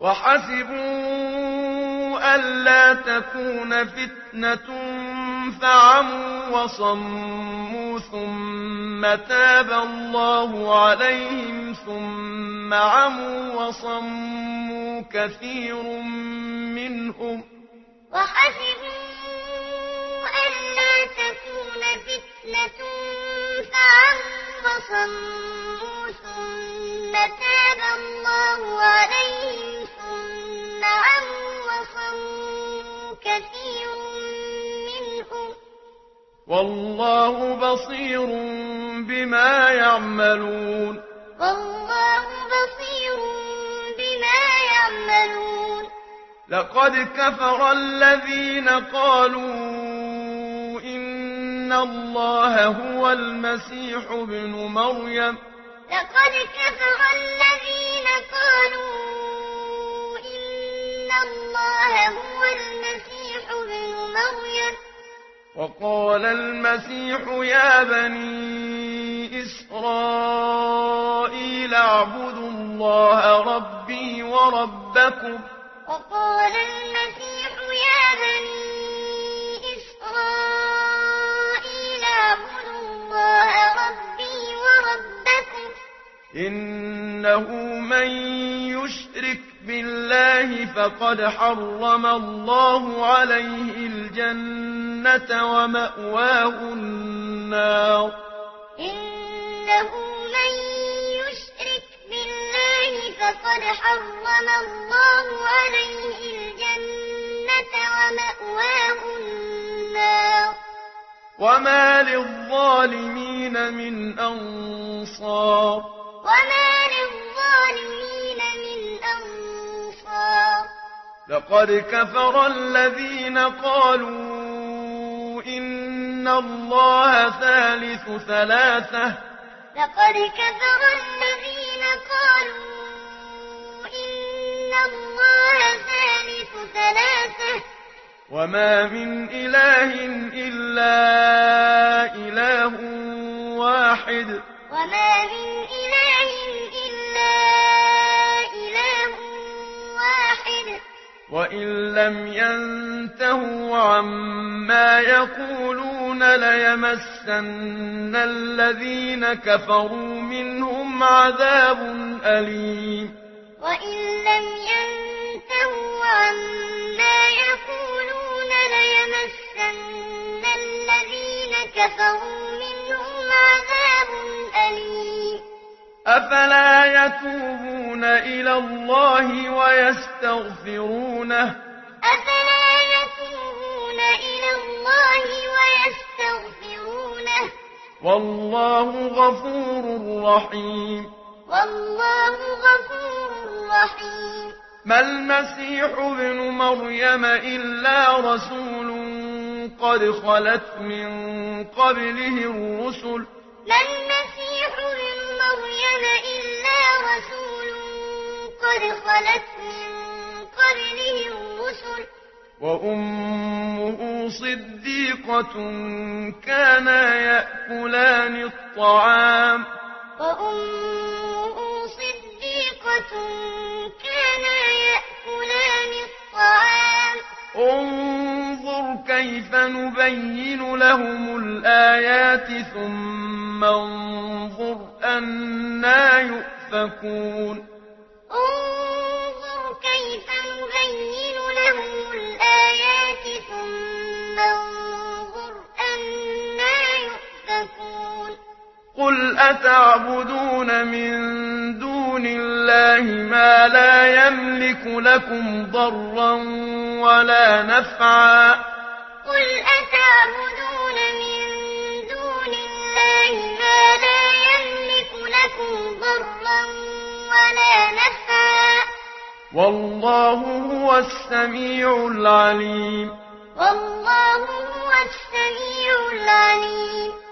وحسبوا ألا تكون فتنة فعموا وصموا ثم تاب الله عليهم ثم عموا وصموا كثير منهم وحسبوا ألا تكون فتنة فعموا وصموا ثم تاب الله عليهم ثم عموا وصموا كثير منهم والله بصير بما يعملون والله بصير بما يعملون لقد كفر الذين قالوا إن الله هو المسيح ابن مريم لقد كفر الذين قالوا إن الله هو المسيح ابن مريم وقال المسيح يا بني إسرائيل اعبدوا الله ربي وربكم وقال المسيح يا بني إسرائيل اعبدوا الله ربي وربكم إنه من يشرك بالله فقد حرم الله عليه الجنة ومأواه النار إنه من يشرك بالله فقد حرم الله عليه الجنة ومأواه النار وما للظالمين من أنصار وما للظالمين من أنصار لقد كفر الذين قالوا إن الله ثالث ثلاثة لقد كفر الذين قالوا إن الله ثالث ثلاثة وما من إله إلا إله واحد وما من إله إلا إله واحد وإن لم ينتهوا عما يقولون ليمسن الذين كفروا منهم عذاب أليم وإن لم ينتهوا عما يقولون ليمسن الذين كفروا منهم عذاب أليم أفلا يتوبون إلى الله ويستغفرونه أفلا يتوبون إلى الله ويستغفرونه والله غفور رحيم والله غفور رحيم ما المسيح ابن مريم إلا رسول قد خلت من قبله الرسل ما المسيح ابن مريم إلا رسول قد خلت من قبله الرسل وأمه صديقة كانا يأكلان الطعام وأمه صديقة كانا يأكلان الطعام انظر كيف نبين لهم الآيات ثم انظر أنا يؤفكون انظر كيف نبين لهم الآيات ثم انظر أنا يؤفكون قل أتعبدون من دون الله ما لا يملك لكم ضرا ولا نفعا قل أتعبدون من دون الله ما لا يملك لكم ضرا ولا نفعا والله هو السميع العليم والله هو السميع العليم